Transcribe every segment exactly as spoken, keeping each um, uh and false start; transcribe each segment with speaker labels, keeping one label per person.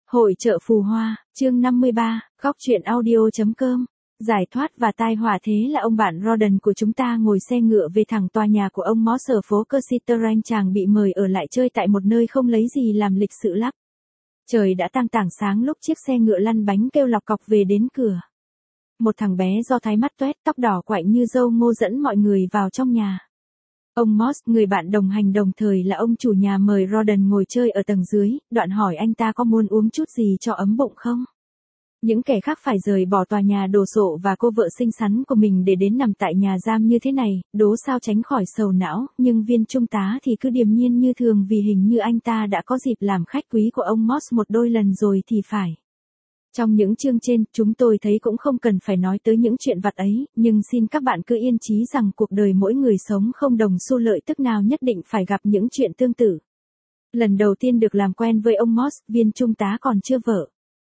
Speaker 1: Hội chợ phù hoa, chương năm mươi ba, góc truyện audio.com. Giải thoát và tai họa. Thế là ông bạn Roden của chúng ta ngồi xe ngựa về thẳng tòa nhà của ông Moss ở phố Cathedral. Chàng bị mời ở lại chơi tại một nơi không lấy gì làm lịch sự lắm. Trời đã tang tảng sáng lúc chiếc xe ngựa lăn bánh kêu lọc cọc về đến cửa. Một thằng bé do thái mắt toét, tóc đỏ quạnh như dâu ngô dẫn mọi người vào trong nhà. Ông Moss, người bạn đồng hành đồng thời là ông chủ nhà, mời Roden ngồi chơi ở tầng dưới, đoạn hỏi anh ta có muốn uống chút gì cho ấm bụng không. Những kẻ khác phải rời bỏ tòa nhà đồ sộ và cô vợ xinh xắn của mình để đến nằm tại nhà giam như thế này, đố sao tránh khỏi sầu não, nhưng viên trung tá thì cứ điềm nhiên như thường vì hình như anh ta đã có dịp làm khách quý của ông Moss một đôi lần rồi thì phải. Trong những chương trên, chúng tôi thấy cũng không cần phải nói tới những chuyện vặt ấy, nhưng xin các bạn cứ yên trí rằng cuộc đời mỗi người sống không đồng xu lợi tức nào nhất định phải gặp những chuyện tương tự. Lần đầu tiên được làm quen với ông Moss, viên trung tá còn chưa vợ.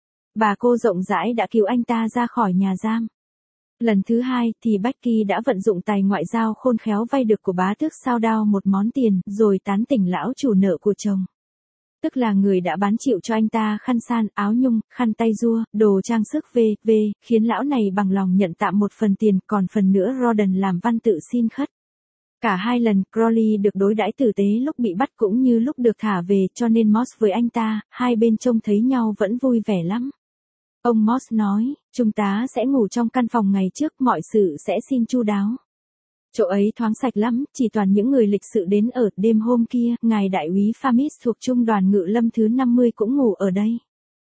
Speaker 1: Bà cô rộng rãi đã cứu anh ta ra khỏi nhà giam. Lần thứ hai thì Becky đã vận dụng tài ngoại giao khôn khéo vay được của bá tước Soundhound một món tiền rồi tán tỉnh lão chủ nợ của chồng. Tức là người đã bán chịu cho anh ta khăn san, áo nhung, khăn tay rua, đồ trang sức vê vê, khiến lão này bằng lòng nhận tạm một phần tiền, còn phần nữa Roden làm văn tự xin khất. Cả hai lần, Crowley được đối đãi tử tế lúc bị bắt cũng như lúc được thả về, cho nên Moss với anh ta, hai bên trông thấy nhau vẫn vui vẻ lắm. Ông Moss nói, chúng ta sẽ ngủ trong căn phòng ngày trước, mọi sự sẽ xin chu đáo. Chỗ ấy thoáng sạch lắm, chỉ toàn những người lịch sự đến ở. Đêm hôm kia, ngài đại úy Famis thuộc trung đoàn ngự lâm thứ năm mươi cũng ngủ ở đây.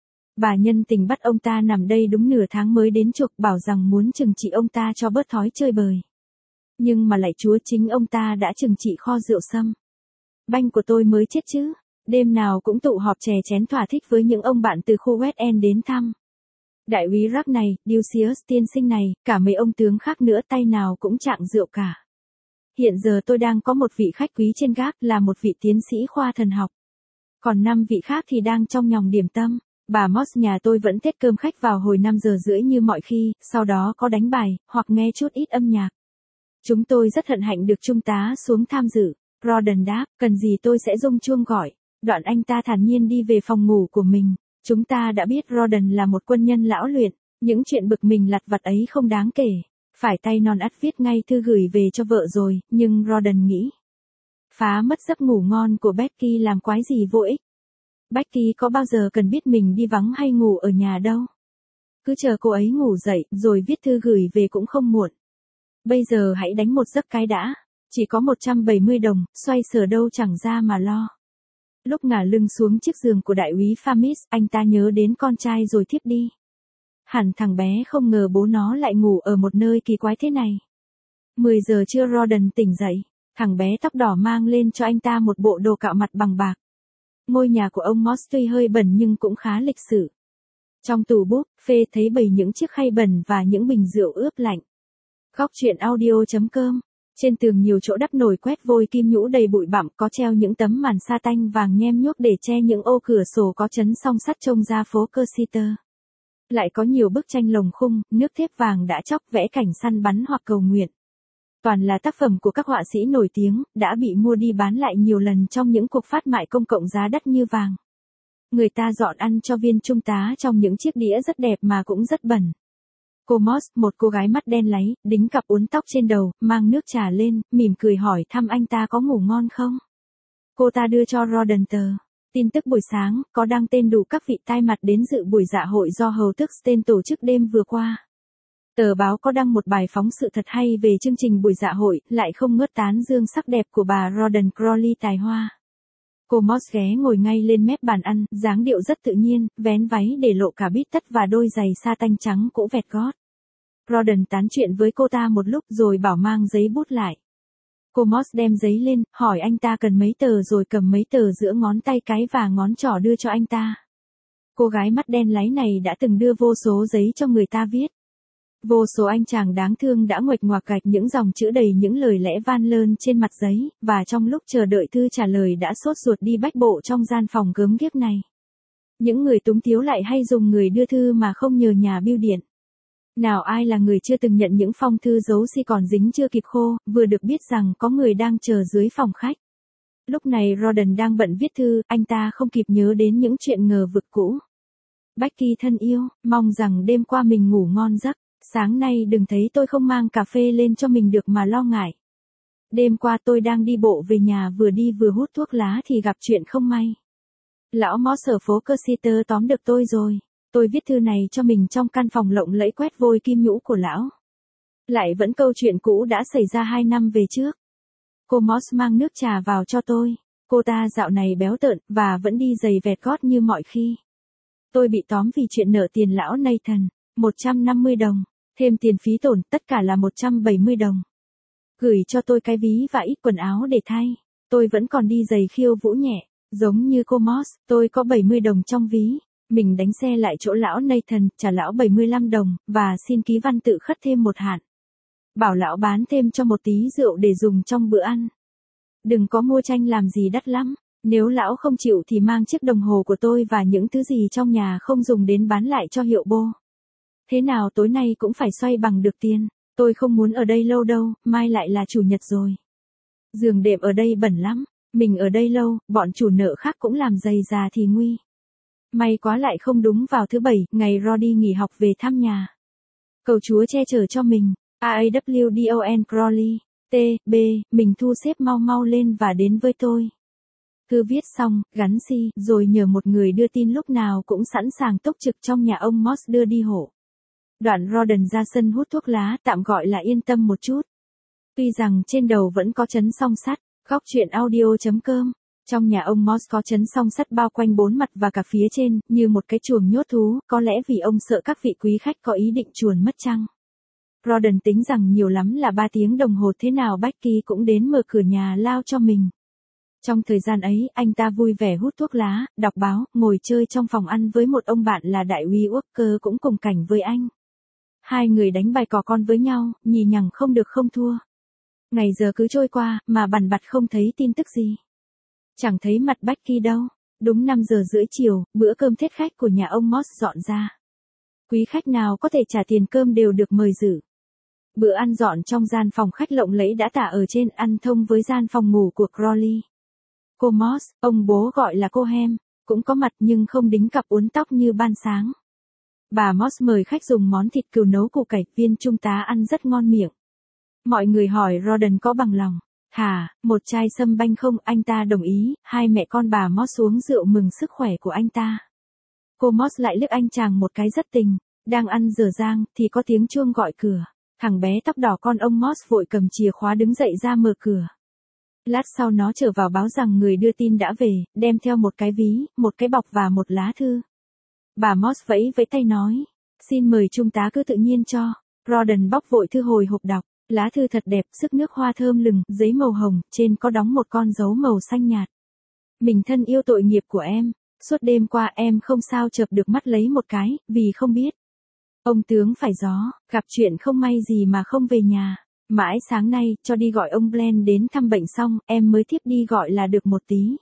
Speaker 1: Bà nhân tình bắt ông ta nằm đây đúng nửa tháng mới đến chuộc, bảo rằng muốn trừng trị ông ta cho bớt thói chơi bời. Nhưng mà lạy Chúa, chính ông ta đã trừng trị kho rượu sâm. Banh của tôi mới chết chứ, đêm nào cũng tụ họp chè chén thỏa thích với những ông bạn từ khu West End đến thăm. Đại úy Rapp này, Lucius tiên sinh này, cả mấy ông tướng khác nữa tay nào cũng chạng rượu cả. Hiện giờ tôi đang có một vị khách quý trên gác là một vị tiến sĩ khoa thần học. Còn năm vị khác thì đang trong nhòng điểm tâm. Bà Moss nhà tôi vẫn tết cơm khách vào hồi năm giờ rưỡi như mọi khi, sau đó có đánh bài, hoặc nghe chút ít âm nhạc. Chúng tôi rất hân hạnh được trung tá xuống tham dự. Roden đáp, cần gì tôi sẽ rung chuông gọi. Đoạn anh ta thản nhiên đi về phòng ngủ của mình. Chúng ta đã biết Roden là một quân nhân lão luyện, những chuyện bực mình lặt vặt ấy không đáng kể. Phải tay non ắt viết ngay thư gửi về cho vợ rồi, nhưng Roden nghĩ. Phá mất giấc ngủ ngon của Becky làm quái gì vô ích. Becky có bao giờ cần biết mình đi vắng hay ngủ ở nhà đâu. Cứ chờ cô ấy ngủ dậy, rồi viết thư gửi về cũng không muộn. Bây giờ hãy đánh một giấc cái đã. Chỉ có một trăm bảy mươi đồng, xoay sở đâu chẳng ra mà lo. Lúc ngả lưng xuống chiếc giường của đại úy Famis, anh ta nhớ đến con trai rồi thiếp đi. Hẳn thằng bé không ngờ bố nó lại ngủ ở một nơi kỳ quái thế này. mười giờ trưa Roden tỉnh dậy, thằng bé tóc đỏ mang lên cho anh ta một bộ đồ cạo mặt bằng bạc. Ngôi nhà của ông Moss tuy hơi bẩn nhưng cũng khá lịch sự. Trong tủ búp, phê thấy bày những chiếc khay bẩn và những bình rượu ướp lạnh. Góc truyện audio.com. Trên tường nhiều chỗ đắp nồi quét vôi kim nhũ đầy bụi bặm, có treo những tấm màn sa tanh vàng nhem nhuốc để che những ô cửa sổ có chấn song sắt trông ra phố Cursitor. Lại có nhiều bức tranh lồng khung, nước thép vàng đã chóc vẽ cảnh săn bắn hoặc cầu nguyện. Toàn là tác phẩm của các họa sĩ nổi tiếng, đã bị mua đi bán lại nhiều lần trong những cuộc phát mại công cộng giá đắt như vàng. Người ta dọn ăn cho viên trung tá trong những chiếc đĩa rất đẹp mà cũng rất bẩn. Cô Moss, một cô gái mắt đen láy, đính cặp uốn tóc trên đầu, mang nước trà lên, mỉm cười hỏi thăm anh ta có ngủ ngon không. Cô ta đưa cho Roden tờ tin tức buổi sáng, có đăng tên đủ các vị tai mặt đến dự buổi dạ hội do hầu tước Stein tổ chức đêm vừa qua. Tờ báo có đăng một bài phóng sự thật hay về chương trình buổi dạ hội, lại không ngớt tán dương sắc đẹp của bà Roden Crowley tài hoa. Cô Moss ghé ngồi ngay lên mép bàn ăn, dáng điệu rất tự nhiên, vén váy để lộ cả bít tất và đôi giày sa tanh trắng cũ vẹt gót. Roden tán chuyện với cô ta một lúc rồi bảo mang giấy bút lại. Cô Moss đem giấy lên, hỏi anh ta cần mấy tờ rồi cầm mấy tờ giữa ngón tay cái và ngón trỏ đưa cho anh ta. Cô gái mắt đen láy này đã từng đưa vô số giấy cho người ta viết. Vô số anh chàng đáng thương đã nguệch ngoạc gạch những dòng chữ đầy những lời lẽ van lơn trên mặt giấy, và trong lúc chờ đợi thư trả lời đã sốt ruột đi bách bộ trong gian phòng gớm ghiếc này. Những người túng thiếu lại hay dùng người đưa thư mà không nhờ nhà bưu điện. Nào ai là người chưa từng nhận những phong thư dấu si còn dính chưa kịp khô, vừa được biết rằng có người đang chờ dưới phòng khách. Lúc này Roden đang bận viết thư, anh ta không kịp nhớ đến những chuyện ngờ vực cũ. Becky thân yêu, mong rằng đêm qua mình ngủ ngon giấc. Sáng nay đừng thấy tôi không mang cà phê lên cho mình được mà lo ngại. Đêm qua tôi đang đi bộ về nhà vừa đi vừa hút thuốc lá thì gặp chuyện không may. Lão Moss ở phố Cursiter tóm được tôi rồi. Tôi viết thư này cho mình trong căn phòng lộng lẫy quét vôi kim nhũ của lão. Lại vẫn câu chuyện cũ đã xảy ra hai năm về trước. Cô Moss mang nước trà vào cho tôi. Cô ta dạo này béo tợn và vẫn đi giày vẹt gót như mọi khi. Tôi bị tóm vì chuyện nợ tiền lão Nathan, một trăm năm mươi đồng, thêm tiền phí tổn, tất cả là một trăm bảy mươi đồng. Gửi cho tôi cái ví và ít quần áo để thay. Tôi vẫn còn đi giày khiêu vũ nhẹ, giống như cô Moss, tôi có bảy mươi đồng trong ví. Mình đánh xe lại chỗ lão Nathan, trả lão bảy mươi lăm đồng, và xin ký văn tự khất thêm một hạn. Bảo lão bán thêm cho một tí rượu để dùng trong bữa ăn. Đừng có mua tranh làm gì đắt lắm. Nếu lão không chịu thì mang chiếc đồng hồ của tôi và những thứ gì trong nhà không dùng đến bán lại cho hiệu bô. Thế nào tối nay cũng phải xoay bằng được tiền. Tôi không muốn ở đây lâu đâu, mai lại là chủ nhật rồi. Giường đệm ở đây bẩn lắm. Mình ở đây lâu, bọn chủ nợ khác cũng làm dày già thì nguy. May quá lại không đúng vào thứ bảy, ngày Roddy nghỉ học về thăm nhà. Cầu Chúa che chở cho mình. A W D O N Crowley. T. B. Mình thu xếp mau mau lên và đến với tôi. Thư viết xong, gắn si, rồi nhờ một người đưa tin lúc nào cũng sẵn sàng túc trực trong nhà ông Moss đưa đi hộ. Đoạn Roden ra sân hút thuốc lá, tạm gọi là yên tâm một chút. Tuy rằng trên đầu vẫn có chấn song sắt, góc chuyện audio chấm com. Trong nhà ông Moss có chấn song sắt bao quanh bốn mặt và cả phía trên, như một cái chuồng nhốt thú, có lẽ vì ông sợ các vị quý khách có ý định chuồn mất chăng. Roden tính rằng nhiều lắm là ba tiếng đồng hồ thế nào Becky cũng đến mở cửa nhà lao cho mình. Trong thời gian ấy, anh ta vui vẻ hút thuốc lá, đọc báo, ngồi chơi trong phòng ăn với một ông bạn là đại úy Walker cũng cùng cảnh với anh. Hai người đánh bài cò con với nhau, nhì nhằng không được không thua. Ngày giờ cứ trôi qua, mà bằn bặt không thấy tin tức gì. Chẳng thấy mặt Becky đâu. Đúng năm giờ rưỡi chiều, bữa cơm thiết khách của nhà ông Moss dọn ra. Quý khách nào có thể trả tiền cơm đều được mời dự. Bữa ăn dọn trong gian phòng khách lộng lẫy đã tả ở trên, ăn thông với gian phòng ngủ của Crowley. Cô Moss, ông bố gọi là cô Hem, cũng có mặt nhưng không đính cặp uốn tóc như ban sáng. Bà Moss mời khách dùng món thịt cừu nấu củ cải viên trung tá ăn rất ngon miệng. Mọi người hỏi Roden có bằng lòng. Thà, một chai sâm banh không, anh ta đồng ý, hai mẹ con bà Moss uống rượu mừng sức khỏe của anh ta. Cô Moss lại liếc anh chàng một cái rất tình, đang ăn dở dang, thì có tiếng chuông gọi cửa. Thằng bé tóc đỏ con ông Moss vội cầm chìa khóa đứng dậy ra mở cửa. Lát sau nó trở vào báo rằng người đưa tin đã về, đem theo một cái ví, một cái bọc và một lá thư. Bà Moss vẫy vẫy tay nói, xin mời trung tá cứ tự nhiên cho. Roden bóc vội thư hồi hộp đọc, lá thư thật đẹp, sức nước hoa thơm lừng, giấy màu hồng, trên có đóng một con dấu màu xanh nhạt. Mình thân yêu tội nghiệp của em, suốt đêm qua em không sao chợp được mắt lấy một cái, vì không biết. Ông tướng phải gió, gặp chuyện không may gì mà không về nhà. Mãi sáng nay, cho đi gọi ông Glenn đến thăm bệnh xong, em mới thiếp đi gọi là được một tí.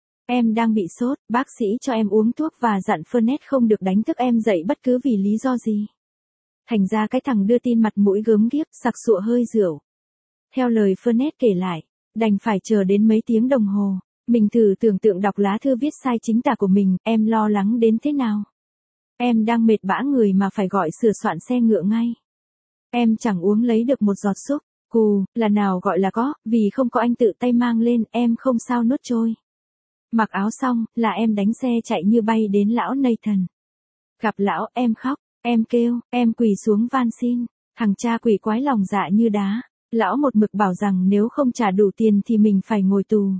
Speaker 1: Em đang bị sốt, bác sĩ cho em uống thuốc và dặn Fernet không được đánh thức em dậy bất cứ vì lý do gì. Thành ra cái thằng đưa tin mặt mũi gớm ghiếc, sặc sụa hơi rượu. Theo lời Fernet kể lại, đành phải chờ đến mấy tiếng đồng hồ. Mình thử tưởng tượng đọc lá thư viết sai chính tả của mình, em lo lắng đến thế nào. Em đang mệt bã người mà phải gọi sửa soạn xe ngựa ngay. Em chẳng uống lấy được một giọt súp, cù, là nào gọi là có, vì không có anh tự tay mang lên, em không sao nuốt trôi. Mặc áo xong, là em đánh xe chạy như bay đến lão Nathan. Gặp lão, em khóc, em kêu, em quỳ xuống van xin, thằng cha quỷ quái lòng dạ như đá. Lão một mực bảo rằng nếu không trả đủ tiền thì mình phải ngồi tù.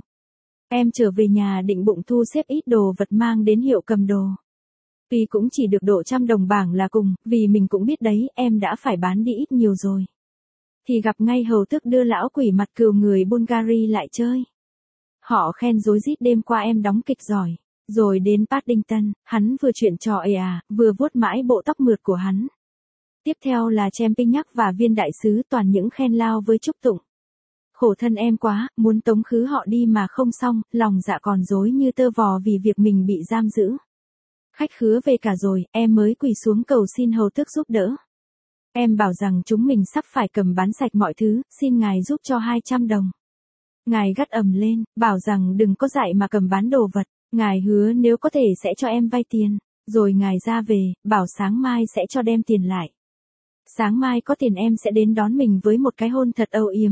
Speaker 1: Em trở về nhà định bụng thu xếp ít đồ vật mang đến hiệu cầm đồ. Tuy cũng chỉ được độ trăm đồng bảng là cùng, vì mình cũng biết đấy, em đã phải bán đi ít nhiều rồi. Thì gặp ngay hầu tước đưa lão quỷ mặt cừu người Bulgari lại chơi. Họ khen rối rít đêm qua em đóng kịch giỏi. Rồi đến Paddington, hắn vừa chuyện trò ề à, vừa vuốt mãi bộ tóc mượt của hắn. Tiếp theo là Champignac và viên đại sứ, toàn những khen lao với chúc tụng. Khổ thân em quá, muốn tống khứ họ đi mà không xong, lòng dạ còn rối như tơ vò vì việc mình bị giam giữ. Khách khứa về cả rồi, em mới quỳ xuống cầu xin hầu tước giúp đỡ. Em bảo rằng chúng mình sắp phải cầm bán sạch mọi thứ, xin ngài giúp cho hai trăm đồng. Ngài gắt ầm lên, bảo rằng đừng có dại mà cầm bán đồ vật, ngài hứa nếu có thể sẽ cho em vay tiền. Rồi ngài ra về, bảo sáng mai sẽ cho đem tiền lại. Sáng mai có tiền em sẽ đến đón mình với một cái hôn thật âu yếm.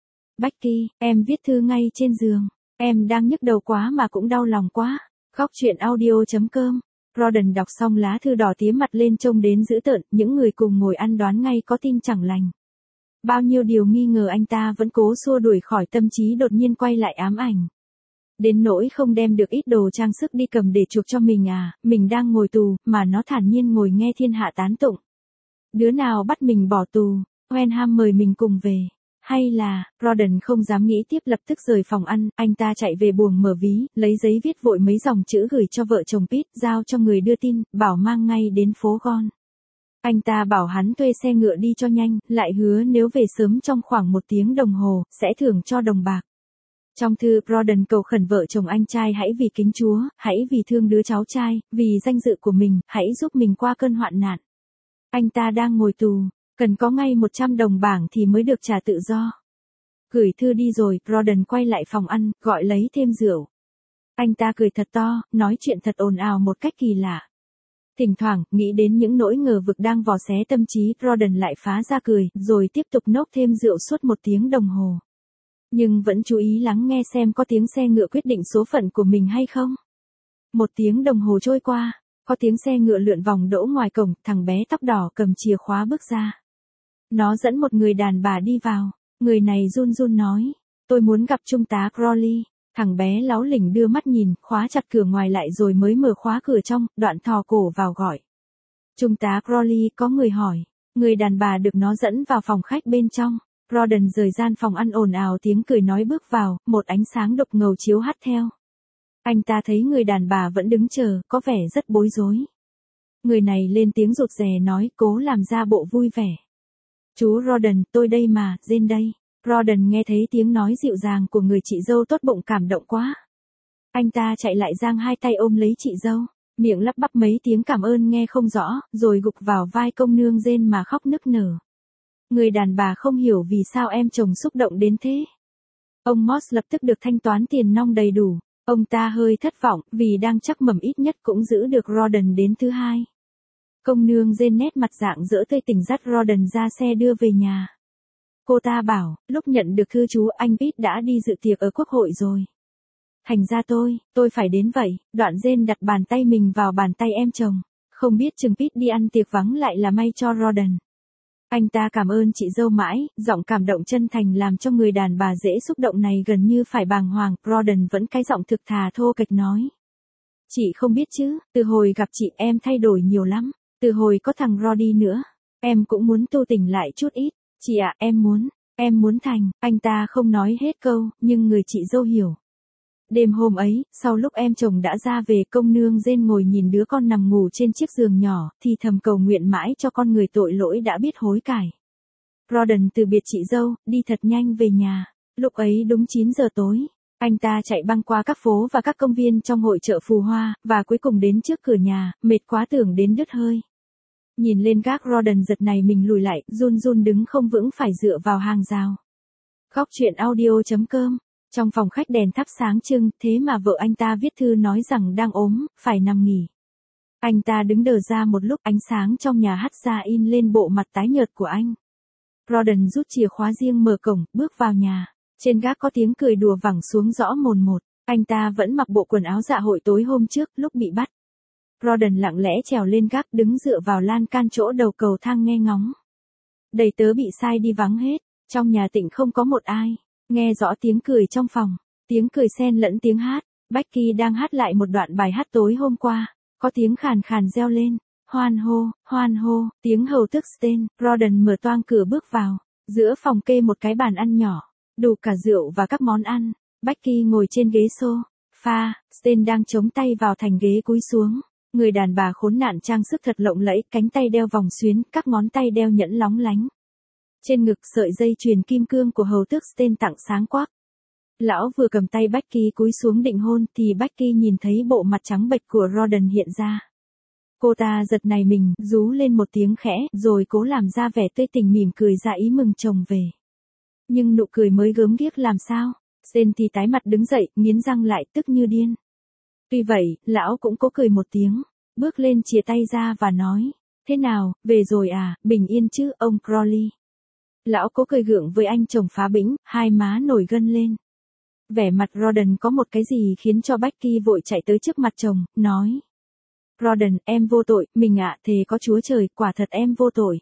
Speaker 1: Becky, em viết thư ngay trên giường. Em đang nhức đầu quá mà cũng đau lòng quá. Khóc chuyện audio chấm com. Rodden đọc xong lá thư đỏ tía mặt lên trông đến dữ tợn, những người cùng ngồi ăn đoán ngay có tin chẳng lành. Bao nhiêu điều nghi ngờ anh ta vẫn cố xua đuổi khỏi tâm trí đột nhiên quay lại ám ảnh. Đến nỗi không đem được ít đồ trang sức đi cầm để chuộc cho mình à, mình đang ngồi tù, mà nó thản nhiên ngồi nghe thiên hạ tán tụng. Đứa nào bắt mình bỏ tù, Wenham mời mình cùng về. Hay là, Rodden không dám nghĩ tiếp lập tức rời phòng ăn, anh ta chạy về buồng mở ví, lấy giấy viết vội mấy dòng chữ gửi cho vợ chồng Pete, giao cho người đưa tin, bảo mang ngay đến phố Gon. Anh ta bảo hắn thuê xe ngựa đi cho nhanh, lại hứa nếu về sớm trong khoảng một tiếng đồng hồ, sẽ thưởng cho đồng bạc. Trong thư, Rodden cầu khẩn vợ chồng anh trai hãy vì kính Chúa, hãy vì thương đứa cháu trai, vì danh dự của mình, hãy giúp mình qua cơn hoạn nạn. Anh ta đang ngồi tù, cần có ngay một trăm đồng bảng thì mới được trả tự do. Gửi thư đi rồi, Rodden quay lại phòng ăn, gọi lấy thêm rượu. Anh ta cười thật to, nói chuyện thật ồn ào một cách kỳ lạ. Thỉnh thoảng, nghĩ đến những nỗi ngờ vực đang vò xé tâm trí, Rodden lại phá ra cười, rồi tiếp tục nốc thêm rượu suốt một tiếng đồng hồ. Nhưng vẫn chú ý lắng nghe xem có tiếng xe ngựa quyết định số phận của mình hay không. Một tiếng đồng hồ trôi qua, có tiếng xe ngựa lượn vòng đỗ ngoài cổng, thằng bé tóc đỏ cầm chìa khóa bước ra. Nó dẫn một người đàn bà đi vào, người này run run nói, tôi muốn gặp trung tá Crowley. Thằng bé láu lỉnh đưa mắt nhìn, khóa chặt cửa ngoài lại rồi mới mở khóa cửa trong, đoạn thò cổ vào gọi. Trung tá Crowley, có người hỏi. Người đàn bà được nó dẫn vào phòng khách bên trong. Rodden rời gian phòng ăn ồn ào tiếng cười nói bước vào, một ánh sáng đục ngầu chiếu hắt theo. Anh ta thấy người đàn bà vẫn đứng chờ, có vẻ rất bối rối. Người này lên tiếng rụt rè nói, cố làm ra bộ vui vẻ. Chú Rodden, tôi đây mà, Jane đây. Rodden nghe thấy tiếng nói dịu dàng của người chị dâu tốt bụng cảm động quá. Anh ta chạy lại giang hai tay ôm lấy chị dâu, miệng lắp bắp mấy tiếng cảm ơn nghe không rõ, rồi gục vào vai công nương Jane mà khóc nức nở. Người đàn bà không hiểu vì sao em chồng xúc động đến thế. Ông Moss lập tức được thanh toán tiền nong đầy đủ. Ông ta hơi thất vọng, vì đang chắc mẩm ít nhất cũng giữ được Rodden đến thứ hai. Công nương Jane nét mặt rạng rỡ tươi tỉnh dắt Rodden ra xe đưa về nhà. Cô ta bảo, lúc nhận được thư chú anh Pete đã đi dự tiệc ở quốc hội rồi. Thành ra tôi, tôi phải đến vậy. Đoạn Jane đặt bàn tay mình vào bàn tay em chồng. Không biết chừng Pete đi ăn tiệc vắng lại là may cho Rodden. Anh ta cảm ơn chị dâu mãi, giọng cảm động chân thành làm cho người đàn bà dễ xúc động này gần như phải bàng hoàng. Rodden vẫn cái giọng thực thà thô kệch nói. Chị không biết chứ, từ hồi gặp chị em thay đổi nhiều lắm. Từ hồi có thằng Roddy nữa, em cũng muốn tu tỉnh lại chút ít. Chị ạ, em muốn, em muốn thành. Anh ta không nói hết câu, nhưng người chị dâu hiểu. Đêm hôm ấy, sau lúc em chồng đã ra về, công nương Jane ngồi nhìn đứa con nằm ngủ trên chiếc giường nhỏ, thì thầm cầu nguyện mãi cho con người tội lỗi đã biết hối cải. Rodden từ biệt chị dâu, đi thật nhanh về nhà. Lúc ấy đúng chín giờ tối, anh ta chạy băng qua các phố và các công viên trong hội chợ Phù Hoa, và cuối cùng đến trước cửa nhà, mệt quá tưởng đến đứt hơi. Nhìn lên gác, Rodden giật này mình lùi lại, run run đứng không vững phải dựa vào hàng rào. Khóc chuyện audio chấm com. Trong phòng khách đèn thắp sáng trưng, thế mà vợ anh ta viết thư nói rằng đang ốm, phải nằm nghỉ. Anh ta đứng đờ ra một lúc, ánh sáng trong nhà hắt ra in lên bộ mặt tái nhợt của anh. Rodden rút chìa khóa riêng mở cổng, bước vào nhà. Trên gác có tiếng cười đùa vẳng xuống rõ mồn một. Anh ta vẫn mặc bộ quần áo dạ hội tối hôm trước, lúc bị bắt. Rodden lặng lẽ trèo lên gác, đứng dựa vào lan can chỗ đầu cầu thang nghe ngóng. Đầy tớ bị sai đi vắng hết, trong nhà tịnh không có một ai. Nghe rõ tiếng cười trong phòng, tiếng cười xen lẫn tiếng hát. Becky đang hát lại một đoạn bài hát tối hôm qua, có tiếng khàn khàn reo lên, hoan hô, hoan hô, tiếng hầu tước Stan. Rodden mở toang cửa bước vào, giữa phòng kê một cái bàn ăn nhỏ, đủ cả rượu và các món ăn. Becky ngồi trên ghế sofa, Stan đang chống tay vào thành ghế cúi xuống. Người đàn bà khốn nạn trang sức thật lộng lẫy, cánh tay đeo vòng xuyến, các ngón tay đeo nhẫn lóng lánh. Trên ngực sợi dây chuyền kim cương của hầu tước Stan tặng sáng quắc. Lão vừa cầm tay Becky cúi xuống định hôn thì Becky nhìn thấy bộ mặt trắng bệch của Rodden hiện ra. Cô ta giật nảy mình, rú lên một tiếng khẽ, rồi cố làm ra vẻ tươi tỉnh mỉm cười ra ý mừng chồng về. Nhưng nụ cười mới gớm ghiếc làm sao, Stan thì tái mặt đứng dậy, nghiến răng lại tức như điên. Tuy vậy, lão cũng cố cười một tiếng, bước lên chìa tay ra và nói, thế nào, về rồi à, bình yên chứ, ông Crowley. Lão cố cười gượng với anh chồng phá bĩnh, hai má nổi gân lên. Vẻ mặt Rawdon có một cái gì khiến cho Becky vội chạy tới trước mặt chồng, nói. Rawdon, em vô tội, mình ạ, thề có Chúa Trời, quả thật em vô tội.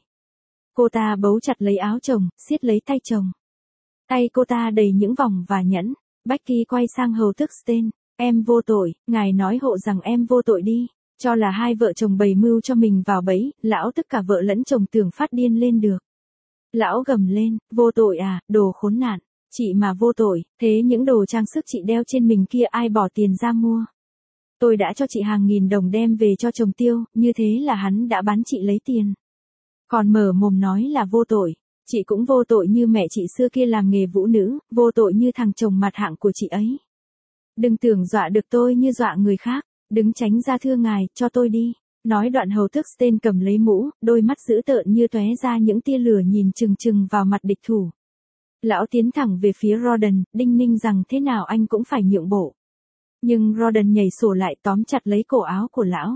Speaker 1: Cô ta bấu chặt lấy áo chồng, siết lấy tay chồng. Tay cô ta đầy những vòng và nhẫn. Becky quay sang hầu tước Stein, em vô tội, ngài nói hộ rằng em vô tội đi. Cho là hai vợ chồng bày mưu cho mình vào bẫy, lão tức cả vợ lẫn chồng tưởng phát điên lên được. Lão gầm lên, vô tội à, đồ khốn nạn. Chị mà vô tội, thế những đồ trang sức chị đeo trên mình kia ai bỏ tiền ra mua? Tôi đã cho chị hàng nghìn đồng đem về cho chồng tiêu, như thế là hắn đã bán chị lấy tiền. Còn mở mồm nói là vô tội, chị cũng vô tội như mẹ chị xưa kia làm nghề vũ nữ, vô tội như thằng chồng mặt hạng của chị ấy. Đừng tưởng dọa được tôi như dọa người khác, đứng tránh ra thưa ngài, cho tôi đi. Nói đoạn hầu tước Stein cầm lấy mũ, đôi mắt dữ tợn như tóe ra những tia lửa nhìn chừng chừng vào mặt địch thủ. Lão tiến thẳng về phía Rawdon, đinh ninh rằng thế nào anh cũng phải nhượng bộ. Nhưng Rawdon nhảy sổ lại tóm chặt lấy cổ áo của lão.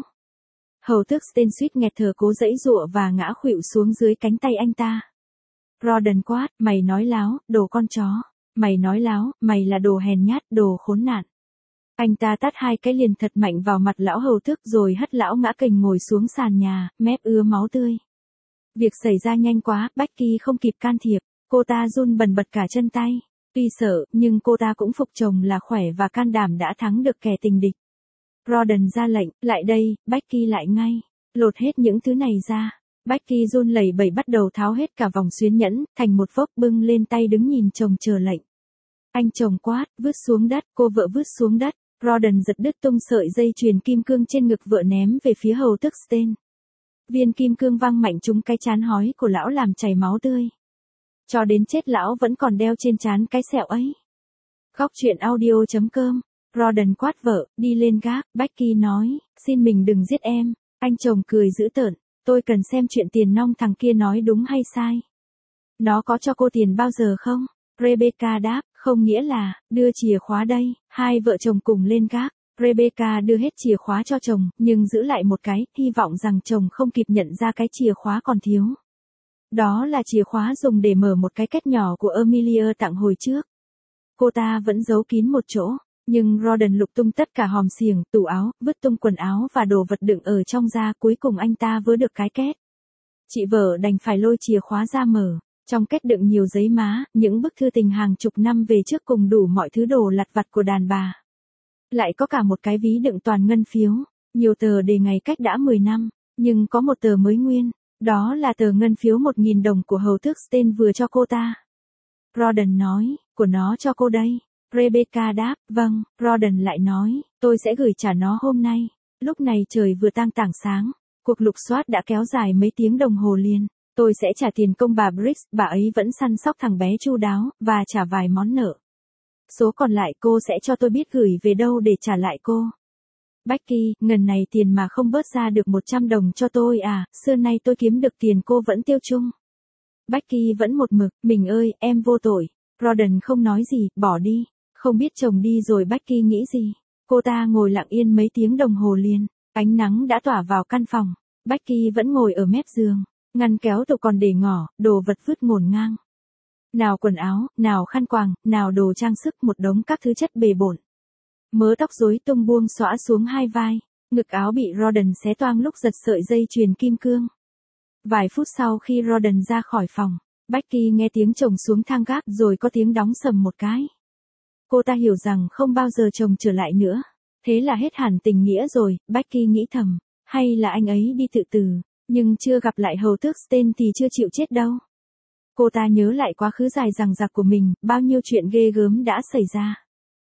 Speaker 1: Hầu tước Stein suýt nghẹt thở cố giãy giụa và ngã khuỵu xuống dưới cánh tay anh ta. Rawdon quát, mày nói láo, đồ con chó. Mày nói láo, mày là đồ hèn nhát, đồ khốn nạn. Anh ta tát hai cái liền thật mạnh vào mặt lão hầu tước rồi hất lão ngã kềnh ngồi xuống sàn nhà, mép ứa máu tươi. Việc xảy ra nhanh quá, Becky không kịp can thiệp, cô ta run bần bật cả chân tay. Tuy sợ, nhưng cô ta cũng phục chồng là khỏe và can đảm đã thắng được kẻ tình địch. Rawdon ra lệnh, lại đây, Becky lại ngay. Lột hết những thứ này ra. Becky run lẩy bẩy bắt đầu tháo hết cả vòng xuyến nhẫn, thành một vốc bưng lên tay đứng nhìn chồng chờ lệnh. Anh chồng quát, vứt xuống đất, cô vợ vứt xuống đất. Rawdon giật đứt tung sợi dây chuyền kim cương trên ngực vợ ném về phía hầu tước Stein. Viên kim cương văng mạnh trúng cái trán hói của lão làm chảy máu tươi. Cho đến chết lão vẫn còn đeo trên trán cái sẹo ấy. Góc truyện audio chấm com. Rawdon quát vợ, đi lên gác, Becky nói, xin mình đừng giết em. Anh chồng cười dữ tợn, tôi cần xem chuyện tiền nong thằng kia nói đúng hay sai. Nó có cho cô tiền bao giờ không? Rebecca đáp, không nghĩa là, đưa chìa khóa đây. Hai vợ chồng cùng lên gác. Rebecca đưa hết chìa khóa cho chồng, nhưng giữ lại một cái, hy vọng rằng chồng không kịp nhận ra cái chìa khóa còn thiếu. Đó là chìa khóa dùng để mở một cái két nhỏ của Amelia tặng hồi trước. Cô ta vẫn giấu kín một chỗ, nhưng Rawdon lục tung tất cả hòm xiềng, tủ áo, vứt tung quần áo và đồ vật đựng ở trong ra, cuối cùng anh ta vớ được cái két. Chị vợ đành phải lôi chìa khóa ra mở. Trong két đựng nhiều giấy má, những bức thư tình hàng chục năm về trước cùng đủ mọi thứ đồ lặt vặt của đàn bà. Lại có cả một cái ví đựng toàn ngân phiếu, nhiều tờ đề ngày cách đã mười năm, nhưng có một tờ mới nguyên, đó là tờ ngân phiếu một nghìn đồng của hầu tước Stein vừa cho cô ta. Rawdon nói, của nó cho cô đây. Rebecca đáp, vâng. Rawdon lại nói, tôi sẽ gửi trả nó hôm nay. Lúc này trời vừa tang tảng sáng, cuộc lục soát đã kéo dài mấy tiếng đồng hồ liền. Tôi sẽ trả tiền công bà Briggs, bà ấy vẫn săn sóc thằng bé chu đáo, và trả vài món nợ. Số còn lại cô sẽ cho tôi biết gửi về đâu để trả lại cô. Becky, ngần này tiền mà không bớt ra được một trăm đồng cho tôi à, xưa nay tôi kiếm được tiền cô vẫn tiêu chung. Becky vẫn một mực, mình ơi, em vô tội. Rawdon không nói gì, bỏ đi. Không biết chồng đi rồi Becky nghĩ gì. Cô ta ngồi lặng yên mấy tiếng đồng hồ liền, ánh nắng đã tỏa vào căn phòng. Becky vẫn ngồi ở mép giường. Ngăn kéo tủ còn để ngỏ, đồ vật vứt ngổn ngang. Nào quần áo, nào khăn quàng, nào đồ trang sức, một đống các thứ chất bề bộn. Mớ tóc rối tung buông xõa xuống hai vai, ngực áo bị Rawdon xé toang lúc giật sợi dây chuyền kim cương. Vài phút sau khi Rawdon ra khỏi phòng, Becky nghe tiếng chồng xuống thang gác rồi có tiếng đóng sầm một cái. Cô ta hiểu rằng không bao giờ chồng trở lại nữa. Thế là hết hẳn tình nghĩa rồi, Becky nghĩ thầm, hay là anh ấy đi tự tử. Nhưng chưa gặp lại hầu tước Stein thì chưa chịu chết đâu. Cô ta nhớ lại quá khứ dài dằng dặc của mình, bao nhiêu chuyện ghê gớm đã xảy ra.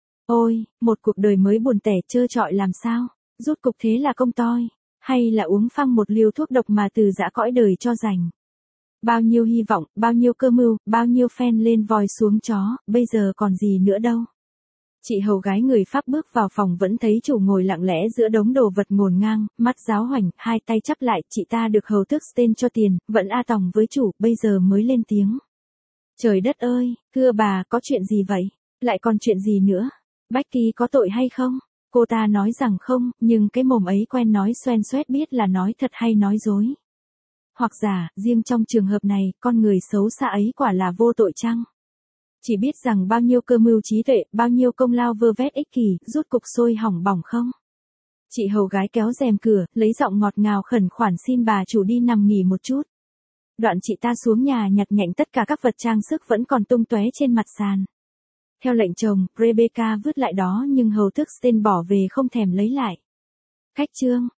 Speaker 1: Ôi, một cuộc đời mới buồn tẻ trơ trọi làm sao, rút cục thế là công toi, hay là uống phăng một liều thuốc độc mà từ giã cõi đời cho rành. Bao nhiêu hy vọng, bao nhiêu cơ mưu, bao nhiêu phen lên voi xuống chó, bây giờ còn gì nữa đâu. Chị hầu gái người Pháp bước vào phòng vẫn thấy chủ ngồi lặng lẽ giữa đống đồ vật ngổn ngang, mắt giáo hoành, hai tay chắp lại, chị ta được hầu tước Stein cho tiền, vẫn a tòng với chủ, bây giờ mới lên tiếng. Trời đất ơi, thưa bà, có chuyện gì vậy? Lại còn chuyện gì nữa? Becky có tội hay không? Cô ta nói rằng không, nhưng cái mồm ấy quen nói xoen xoét biết là nói thật hay nói dối. Hoặc giả, riêng trong trường hợp này, con người xấu xa ấy quả là vô tội chăng? Chỉ biết rằng bao nhiêu cơ mưu trí tuệ, bao nhiêu công lao vơ vét ích kỷ, rút cục sôi hỏng bỏng không? Chị hầu gái kéo rèm cửa, lấy giọng ngọt ngào khẩn khoản xin bà chủ đi nằm nghỉ một chút. Đoạn chị ta xuống nhà nhặt nhạnh tất cả các vật trang sức vẫn còn tung tóe trên mặt sàn. Theo lệnh chồng, Rebecca vứt lại đó nhưng hầu thức Stein bỏ về không thèm lấy lại. Khách chương